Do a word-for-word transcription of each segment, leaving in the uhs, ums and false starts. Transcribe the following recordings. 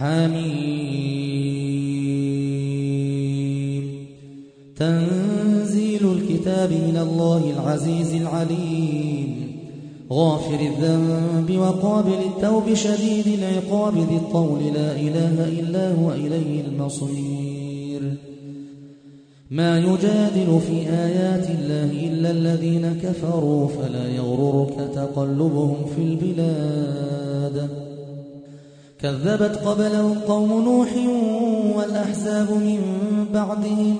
حميم. تنزيل الكتاب من الله العزيز العليم، غافر الذنب وقابل التوب شديد العقاب ذي الطول، لا إله إلا هو إليه المصير. ما يجادل في آيات الله إلا الذين كفروا، فلا يغررك تقلبهم في البلاد. كذبت قبلهم قوم نوح والأحزاب من بعدهم،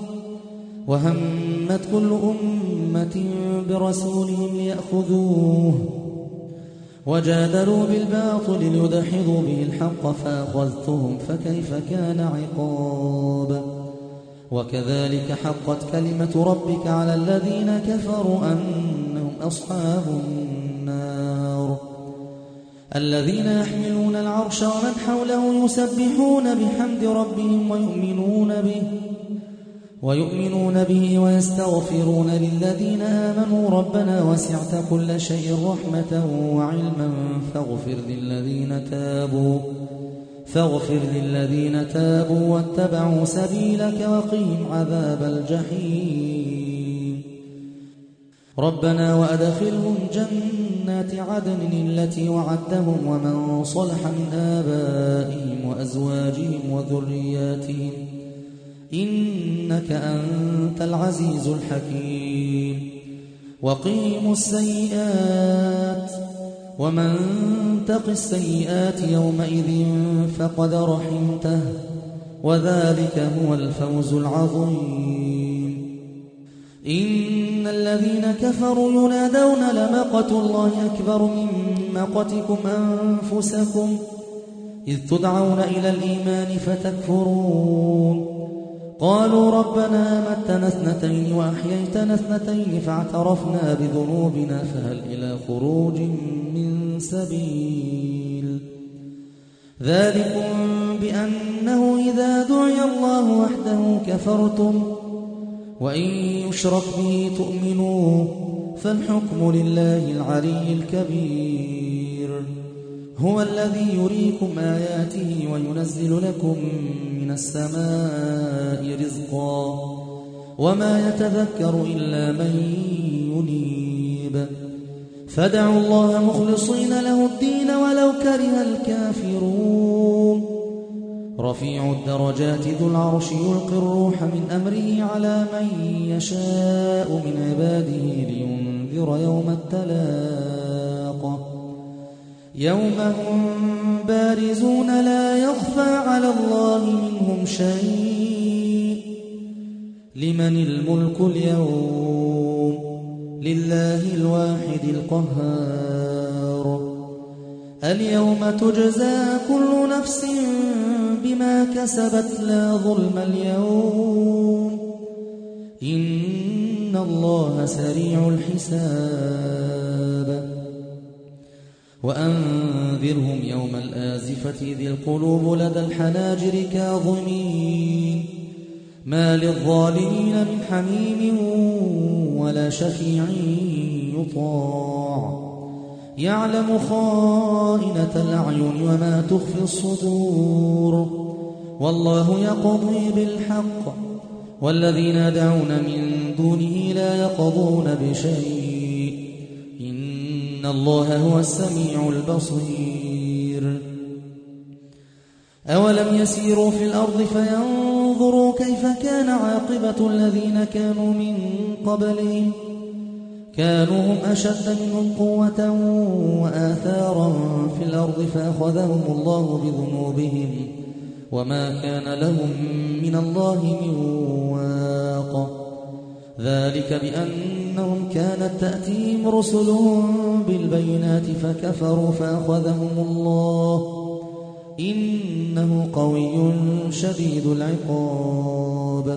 وهمت كل أمة برسولهم ليأخذوه، وجادلوا بالباطل ليدحضوا به الحق فأخذتهم فكيف كان عقاب. وكذلك حقت كلمة ربك على الذين كفروا أنهم أصحاب النار. الذين يحملون العرش ومن حوله يسبحون بحمد ربهم ويؤمنون به ويؤمنون به ويستغفرون للذين آمنوا ربنا وسعت كل شيء رحمة وعلما فاغفر للذين تابوا فاغفر للذين تابوا واتبعوا سبيلك وقهم عذاب الجحيم. ربنا وأدخلهم جنات عدن التي وعدتهم ومن صلح من آبائهم وأزواجهم وذرياتهم إنك أنت العزيز الحكيم. وقيموا السيئات ومن تق السيئات يومئذ فقد رحمته وذلك هو الفوز العظيم. إن الذين كفروا ينادون لمقت الله أكبر من مقتكم أنفسكم إذ تدعون إلى الإيمان فتكفرون. قالوا ربنا متنا اثنتين وأحييتنا اثنتين فاعترفنا بذنوبنا فهل إلى خروج من سبيل. ذلكم بأنه إذا دعي الله وحده كفرتم وإن يشرك به تؤمنوا فالحكم لله العلي الكبير. هو الذي يريكم آياته وينزل لكم من السماء رزقا وما يتذكر إلا من ينيب. فادعوا الله مخلصين له الدين ولو كره الكافرون. رفيع الدرجات ذو العرش يلقي الروح من أمره على من يشاء من عباده لينذر يوم التلاق يوم هم بارزون لا يخفى على الله منهم شيء. لمن الملك اليوم؟ لله الواحد القهار. اليوم تجزى كل نفس بما كسبت لا ظلم اليوم إن الله سريع الحساب. وأنذرهم يوم الآزفة ذي القلوب لدى الحناجر كاظمين ما للظالمين من حميم ولا شفيع يطاع. يعلم خائنة الأعين وما تخفي الصدور والله يقضي بالحق والذين يدعون من دونه لا يقضون بشيء إن الله هو السميع البصير. أولم يسيروا في الأرض فينظروا كيف كان عاقبة الذين كانوا من قبلهم كانوا هم أشد منهم قوة وآثارا في الأرض فأخذهم الله بذنوبهم وما كان لهم من الله من واق. ذلك بأنهم كانت تأتيهم رسلهم بالبينات فكفروا فأخذهم الله إنه قوي شديد العقاب.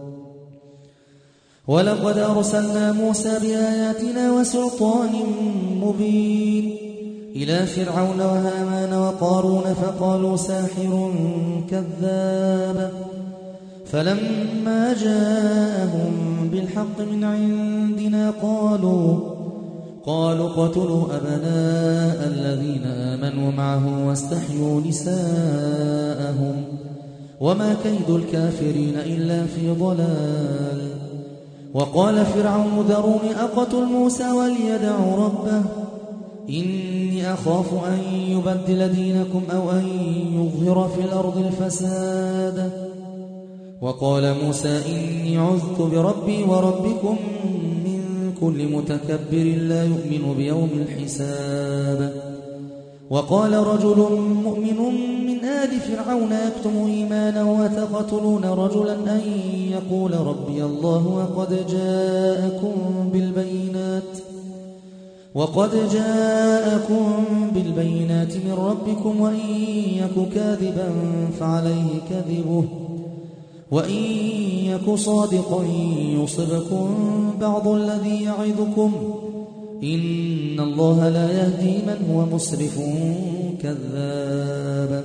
ولقد أرسلنا موسى بآياتنا وسلطان مبين إلى فرعون وهامان وقارون فقالوا ساحر كذاب. فلما جاءهم بالحق من عندنا قالوا وقالوا اقتلوا أبناء الذين آمنوا معه واستحيوا نساءهم وما كيد الكافرين إلا في ضلال. وقال فرعون ذروني أقتل موسى وليدع ربه إني أخاف أن يبدل دينكم أو أن يظهر في الأرض الفساد. وقال موسى إني عذت بربي وربكم من كل متكبر لا يؤمن بيوم الحساب. وقال رجل مؤمن من آل فرعون يكتم إيمانه وتقتلون رجلا أن يقول ربي الله وقد جاءكم بالبينات وقد جاءكم بالبينات من ربكم وإن يك كاذبا فعليه كذبه وإن يك صادقا يصبكم بعض الذي يعظكم إن الله لا يهدي من هو مسرف كذاب.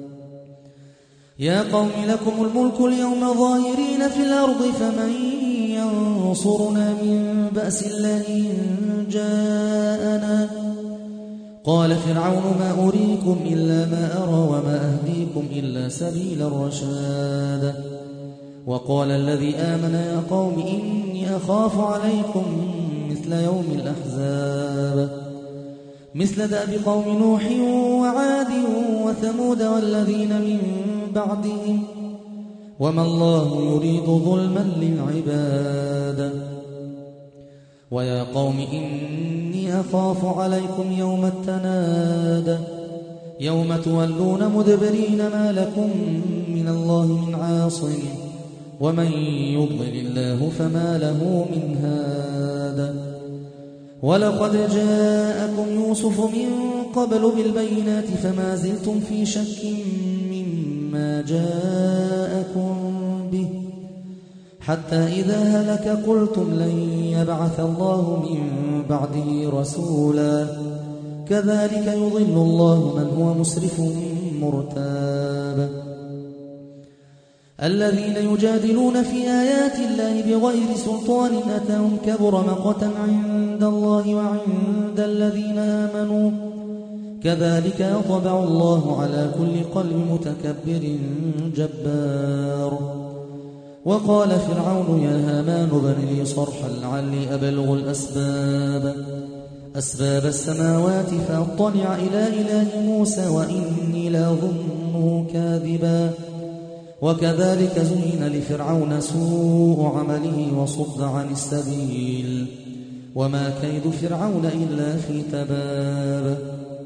يا قوم لكم الملك اليوم ظاهرين في الأرض فمن ينصرنا من بأس الله إن جاءنا. قال فرعون ما أريكم إلا ما أرى وما أهديكم إلا سبيل الرشاد. وقال الذي آمن يا قوم إني أخاف عليكم مثل يوم الأحزاب مثل دأب قوم نوح وعاد وثمود والذين من بعدهم وما الله يريد ظلما للعباد. ويا قوم إني أخاف عليكم يوم التناد يوم تولون مدبرين ما لكم من الله من عاصم ومن يضلل الله فما له من هاد. ولقد جاءكم يوسف من قبل بالبينات فما زلتم في شك مما جاءكم به حتى إذا هلك قلتم لن يبعث الله من بعده رسولا كذلك يضل الله من هو مسرف مرتاب. الذين يجادلون في آيات الله بغير سلطان أتاهم كبر مقتا عند الله وعند الذين آمنوا كذلك يطبع الله على كل قلب متكبر جبار. وقال فرعون يا هامان ابن لي صرحا لعلي أبلغ الأسباب أسباب السماوات فأطلع إلى إله موسى وإني لأظنه كاذبا. وكذلك زين لفرعون سوء عمله وصد عن السبيل وما كيد فرعون إلا في تباب.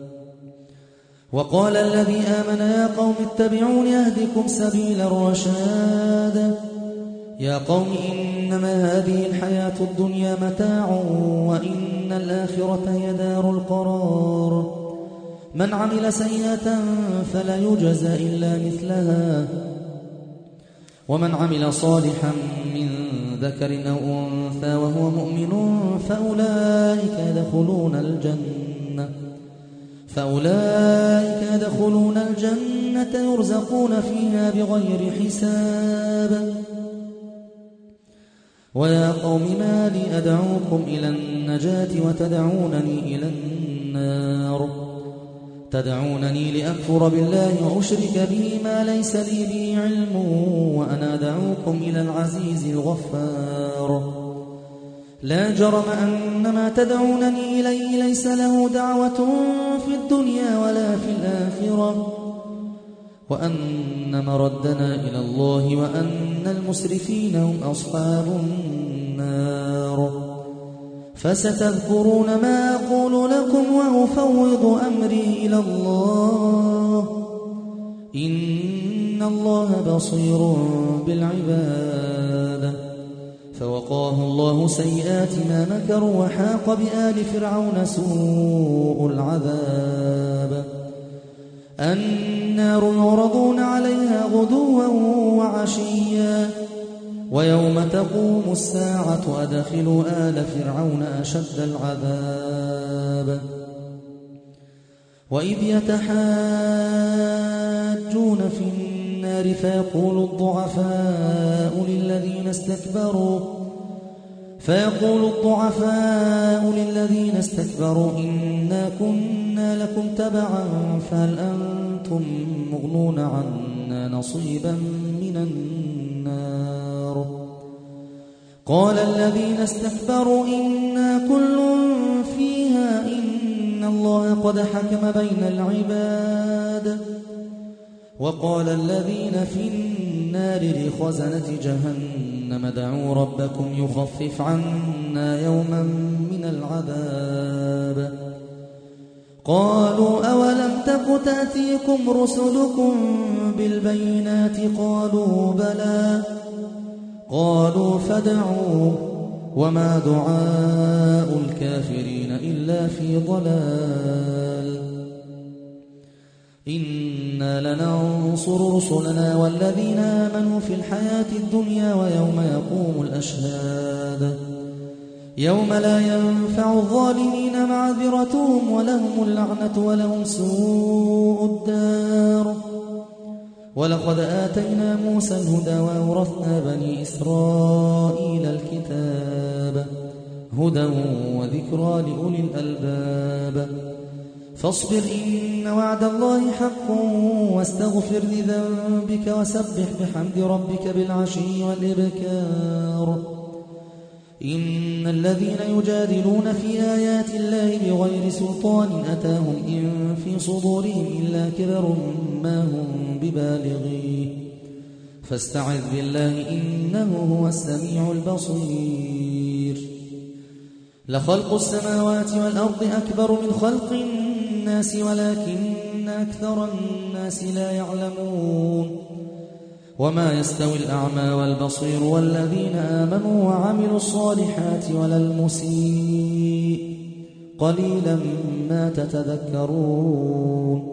وقال الذي آمن يا قوم اتبعون يهدكم سبيل الرشاد. يا قوم إنما هذه الحياة الدنيا متاع وإن الآخرة هي دار القرار. من عمل سيئة فلا يجزى إلا مثلها ومن عمل صالحا من ذكر أو أنثى وهو مؤمن فأولئك يدخلون الجنة فأولئك يدخلون الجنة يرزقون فيها بغير حساب. ويا قوم ما لي أدعوكم إلى النجاة وتدعونني إلى النار تدعونني لأكفر بالله وأشرك به ما ليس لي به علم وأنا أدعوكم إلى العزيز الغفار. لا جرم أن ما تدعونني إليه ليس له دعوة في الدنيا ولا في الآخرة وأن مردنا إلى الله وأن المسرفين هم أصحاب النار. فستذكرون ما أقول لكم وأفوض أمري إلى الله إن الله بصير بالعباد. فوقاه الله سيئات ما مكروا وحاق بآل فرعون سوء العذاب. النار يعرضون عليها غدوا وعشيا ويوم تقوم الساعة أدخلوا آل فرعون أشد العذاب. وإذ يتحاجون في النار فيقول الضعفاء للذين استكبروا فيقول الضعفاء للذين استكبروا إنا كنا لكم تبعا فهل أنتم مغنون عنا نصيبا من النار قال الذين استكبروا إنا كل فيها إن الله قد حكم بين العباد وقال الذين في النار لخزنة جهنم ادعوا ربكم يخفف عنا يوما من العذاب قالوا أولم تك تأتيكم رسلكم بالبينات قالوا بلى قالوا فادعوا وما دعاء الكافرين إلا في ضلال إنا لننصر رسلنا والذين آمنوا في الحياة الدنيا ويوم يقوم الأشهاد يوم لا ينفع الظالمين معذرتهم ولهم اللعنة ولهم سوء الدار ولقد آتينا موسى الهدى وأورثنا بني إسرائيل الكتاب هدى وذكرى لأولي الألباب فاصبر إن وعد الله حق واستغفر لذنبك وسبح بحمد ربك بالعشي والإبكار إن الذين يجادلون في آيات الله بغير سلطان أتاهم إن في صدورهم إلا كبر ما هم ببالغيه فاستعذ بالله إنه هو السميع البصير لخلق السماوات والأرض أكبر من خلق الناس ولكن أكثر الناس لا يعلمون وما يستوي الأعمى والبصير والذين آمنوا وعملوا الصالحات ولا المسيء قليلا ما تتذكرون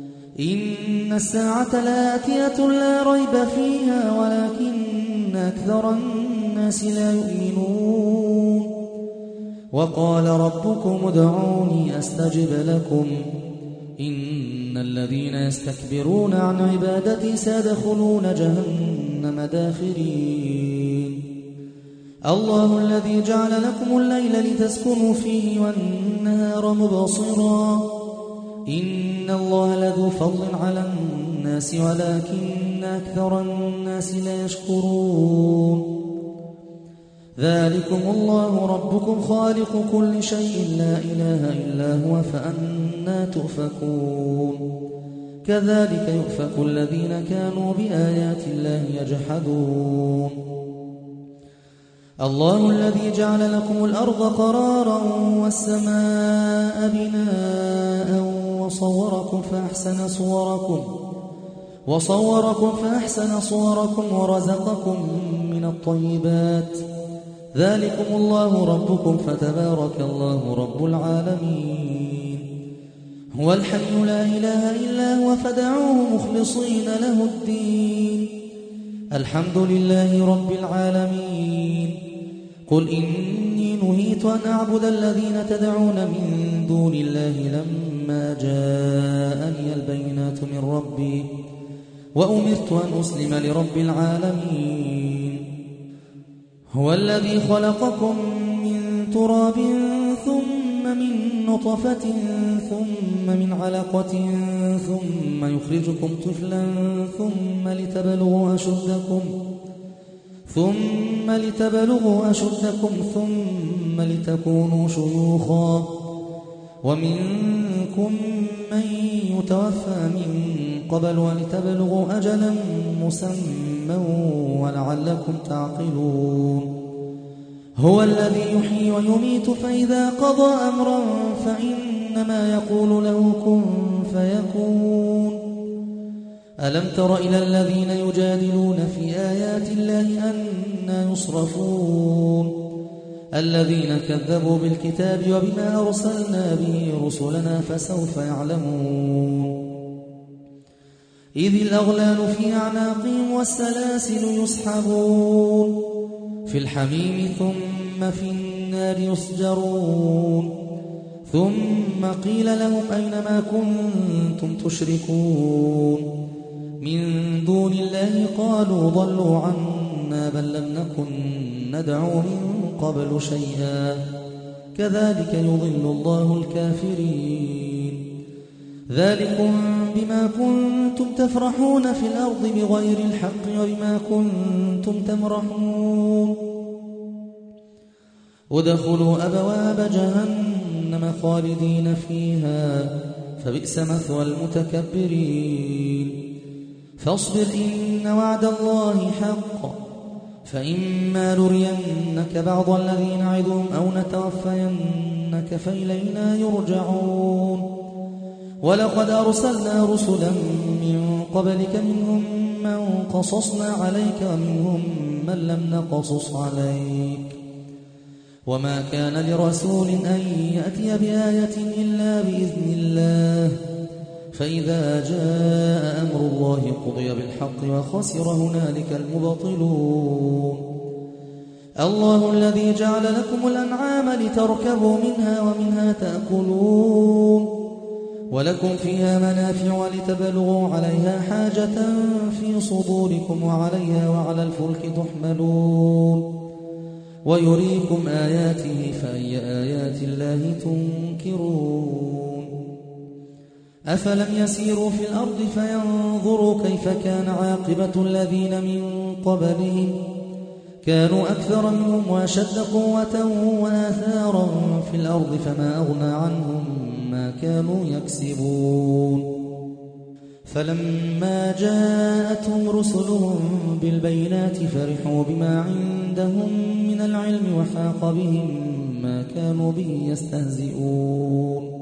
إن الساعة لآتية لا ريب فيها ولكن أكثر الناس لا يؤمنون وقال ربكم ادعوني أستجب لكم إن الذين يستكبرون عن عبادتي سيدخلون جهنم داخرين الله الذي جعل لكم الليل لتسكنوا فيه والنهار مبصرا إن الله لذو فضل على الناس ولكن أكثر الناس لا يشكرون ذلكم الله ربكم خالق كل شيء لا إله إلا هو فأنى تؤفكون كذلك يؤفك الذين كانوا بآيات الله يجحدون الله الذي جعل لكم الأرض قرارا والسماء بناء وصوركم فأحسن صوركم وصوركم فأحسن صوركم ورزقكم من الطيبات ذلكم الله ربكم فتبارك الله رب العالمين هو الحي لا إله إلا هو فدعوه مخلصين له الدين الحمد لله رب العالمين قل إني نهيت أن أعبد الذين تدعون من دون الله لما جاءني البينات من ربي وأمرت أن أسلم لرب العالمين هو الذي خلقكم من تراب ثم من نطفة ثم من علقة ثم يخرجكم طفلا ثم لتبلغوا أشدكم ثم لتبلغوا أشدكم ثم لتكونوا شيوخا ومنكم من يتوفى من قبل ولتبلغوا أجلا مسمى ولعلكم تعقلون هو الذي يحيي ويميت فإذا قضى أمرا فإنما يقول له كن فيكون ألم تر إلى الذين يجادلون في آيات الله أنى يصرفون الذين كذبوا بالكتاب وبما أرسلنا به رسلنا فسوف يعلمون إذ الأغلال في أعناقهم والسلاسل يسحبون في الحميم ثم في النار يسجرون ثم قيل لهم أين ما كنتم تشركون من دون الله قالوا ضلوا عنا بل لم نكن ندعو من قبل شيئا كذلك يضل الله الكافرين ذلكم بما كنتم تفرحون في الأرض بغير الحق وبما كنتم تمرحون ادخلوا أبواب جهنم خالدين فيها فبئس مثوى المتكبرين فاصبر إن وعد الله حق فإما نرينك بعض الذي نعدهم أو نتوفينك فإلينا يرجعون ولقد أرسلنا رسلا من قبلك منهم من قصصنا عليك ومنهم من لم نقصص عليك وما كان لرسول أن يأتي بآية إلا بإذن الله فإذا جاء أمر الله قضي بالحق وخسر هنالك المبطلون الله الذي جعل لكم الأنعام لتركبوا منها ومنها تأكلون ولكم فيها منافع ولتبلغوا عليها حاجة في صدوركم وعليها وعلى الفلك تحملون ويريكم آياته فأي آيات الله تنكرون أفلم يسيروا في الأرض فينظروا كيف كان عاقبة الذين من قبلهم كانوا أكثر منهم وأشد قوة وآثارا في الأرض فما أغنى عنهم ما كانوا يكسبون فلما جاءتهم رسلهم بالبينات فرحوا بما عندهم من العلم وحاق بهم ما كانوا به يستهزئون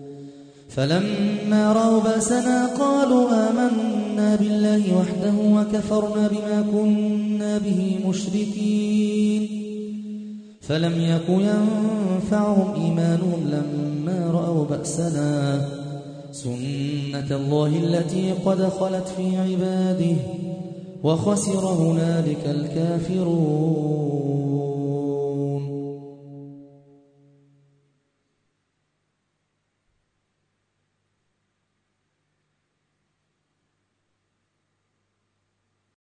فلما رأوا بأسنا قالوا آمنا بالله وحده وكفرنا بما كنا به مشركين فلم يك ينفعهم إيمانهم لما رأوا بأسنا سنة الله التي قد خلت في عباده وخسر هنالك الكافرون